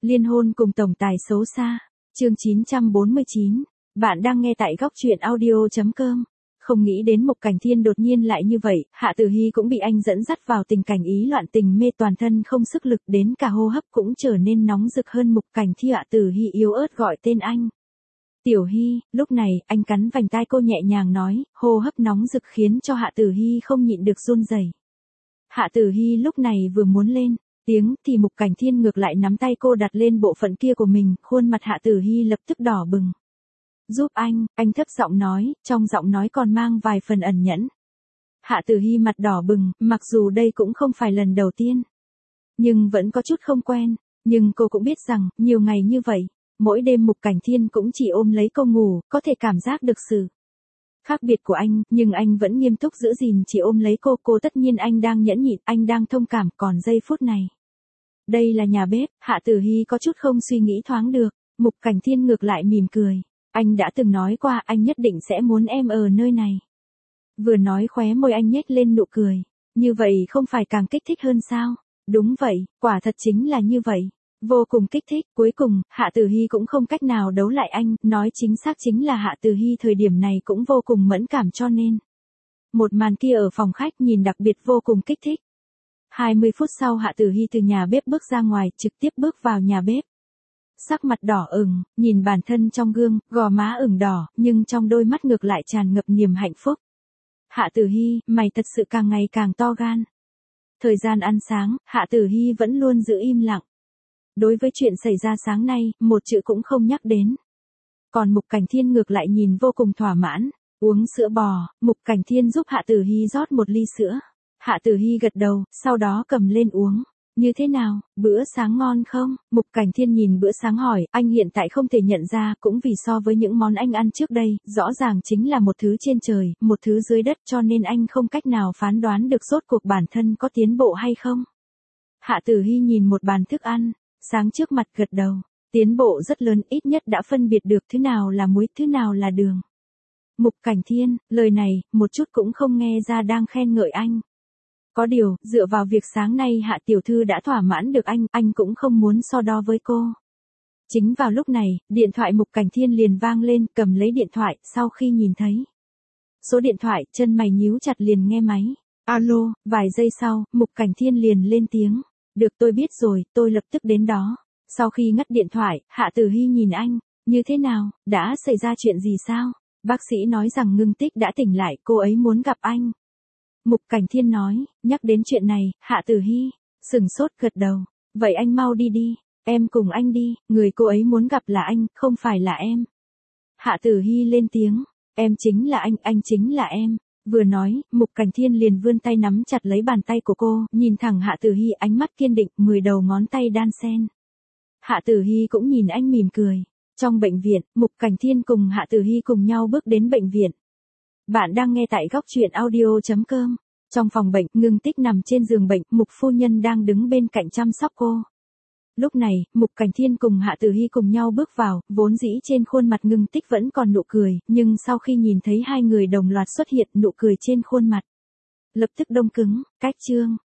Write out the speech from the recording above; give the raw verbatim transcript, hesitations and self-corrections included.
Liên hôn cùng tổng tài xấu xa. Chương chín trăm bốn mươi chín. Bạn đang nghe tại góc truyện audio chấm com. Không nghĩ đến Mục Cảnh Thiên đột nhiên lại như vậy, Hạ Tử Hi cũng bị anh dẫn dắt vào tình cảnh ý loạn tình mê, toàn thân không sức lực, đến cả hô hấp cũng trở nên nóng rực hơn. Mục Cảnh Thiên, Hạ Tử Hi yếu ớt gọi tên anh. Tiểu Hi. Lúc này, anh cắn vành tai cô nhẹ nhàng nói, hô hấp nóng rực khiến cho Hạ Tử Hi không nhịn được run rẩy. Hạ Tử Hi lúc này vừa muốn lên tiếng thì Mục Cảnh Thiên ngược lại nắm tay cô đặt lên bộ phận kia của mình, khuôn mặt Hạ Tử Hi lập tức đỏ bừng. Giúp anh, anh thấp giọng nói, trong giọng nói còn mang vài phần ẩn nhẫn. Hạ Tử Hi mặt đỏ bừng, mặc dù đây cũng không phải lần đầu tiên, nhưng vẫn có chút không quen, nhưng cô cũng biết rằng, nhiều ngày như vậy, mỗi đêm Mục Cảnh Thiên cũng chỉ ôm lấy cô ngủ, có thể cảm giác được sự khác biệt của anh, nhưng anh vẫn nghiêm túc giữ gìn chỉ ôm lấy cô. Cô tất nhiên anh đang nhẫn nhịn, anh đang thông cảm, còn giây phút này. Đây là nhà bếp, Hạ Tử Hi có chút không suy nghĩ thoáng được, Mục Cảnh Thiên ngược lại mỉm cười. Anh đã từng nói qua anh nhất định sẽ muốn em ở nơi này. Vừa nói khóe môi anh nhếch lên nụ cười. Như vậy không phải càng kích thích hơn sao? Đúng vậy, quả thật chính là như vậy. Vô cùng kích thích. Cuối cùng, Hạ Tử Hi cũng không cách nào đấu lại anh. Nói chính xác chính là Hạ Tử Hi thời điểm này cũng vô cùng mẫn cảm, cho nên một màn kia ở phòng khách nhìn đặc biệt vô cùng kích thích. hai mươi phút sau Hạ Tử Hi từ nhà bếp bước ra ngoài, trực tiếp bước vào nhà bếp. Sắc mặt đỏ ửng, nhìn bản thân trong gương, gò má ửng đỏ, nhưng trong đôi mắt ngược lại tràn ngập niềm hạnh phúc. Hạ Tử Hi, mày thật sự càng ngày càng to gan. Thời gian ăn sáng, Hạ Tử Hi vẫn luôn giữ im lặng. Đối với chuyện xảy ra sáng nay, một chữ cũng không nhắc đến. Còn Mục Cảnh Thiên ngược lại nhìn vô cùng thỏa mãn. Uống sữa bò, Mục Cảnh Thiên giúp Hạ Tử Hi rót một ly sữa. Hạ Tử Hi gật đầu, sau đó cầm lên uống. Như thế nào, bữa sáng ngon không? Mục Cảnh Thiên nhìn bữa sáng hỏi, anh hiện tại không thể nhận ra, cũng vì so với những món anh ăn trước đây, rõ ràng chính là một thứ trên trời, một thứ dưới đất, cho nên anh không cách nào phán đoán được rốt cuộc bản thân có tiến bộ hay không. Hạ Tử Hi nhìn một bàn thức ăn, sáng trước mặt gật đầu, tiến bộ rất lớn, ít nhất đã phân biệt được thứ nào là muối, thứ nào là đường. Mục Cảnh Thiên, lời này, một chút cũng không nghe ra đang khen ngợi anh. Có điều, dựa vào việc sáng nay Hạ tiểu thư đã thỏa mãn được anh, anh cũng không muốn so đo với cô. Chính vào lúc này, điện thoại Mục Cảnh Thiên liền vang lên, cầm lấy điện thoại, sau khi nhìn thấy số điện thoại, chân mày nhíu chặt liền nghe máy. Alo, vài giây sau, Mục Cảnh Thiên liền lên tiếng. Được, tôi biết rồi, tôi lập tức đến đó. Sau khi ngắt điện thoại, Hạ Tử Hi nhìn anh. Như thế nào, đã xảy ra chuyện gì sao? Bác sĩ nói rằng Ngưng Tích đã tỉnh lại, cô ấy muốn gặp anh. Mục Cảnh Thiên nói, nhắc đến chuyện này, Hạ Tử Hi sừng sốt gật đầu. Vậy anh mau đi đi, em cùng anh đi, người cô ấy muốn gặp là anh, không phải là em. Hạ Tử Hi lên tiếng, em chính là anh, anh chính là em. Vừa nói, Mục Cảnh Thiên liền vươn tay nắm chặt lấy bàn tay của cô, nhìn thẳng Hạ Tử Hi, ánh mắt kiên định, mười đầu ngón tay đan xen. Hạ Tử Hi cũng nhìn anh mỉm cười. Trong bệnh viện, Mục Cảnh Thiên cùng Hạ Tử Hi cùng nhau bước đến bệnh viện. Bạn đang nghe tại góc truyện audio chấm com. Trong phòng bệnh, Ngưng Tích nằm trên giường bệnh, Mục phu nhân đang đứng bên cạnh chăm sóc cô. Lúc này, Mục Cảnh Thiên cùng Hạ Tử Hi cùng nhau bước vào, vốn dĩ trên khuôn mặt Ngưng Tích vẫn còn nụ cười, nhưng sau khi nhìn thấy hai người đồng loạt xuất hiện, nụ cười trên khuôn mặt lập tức đông cứng. Cách chương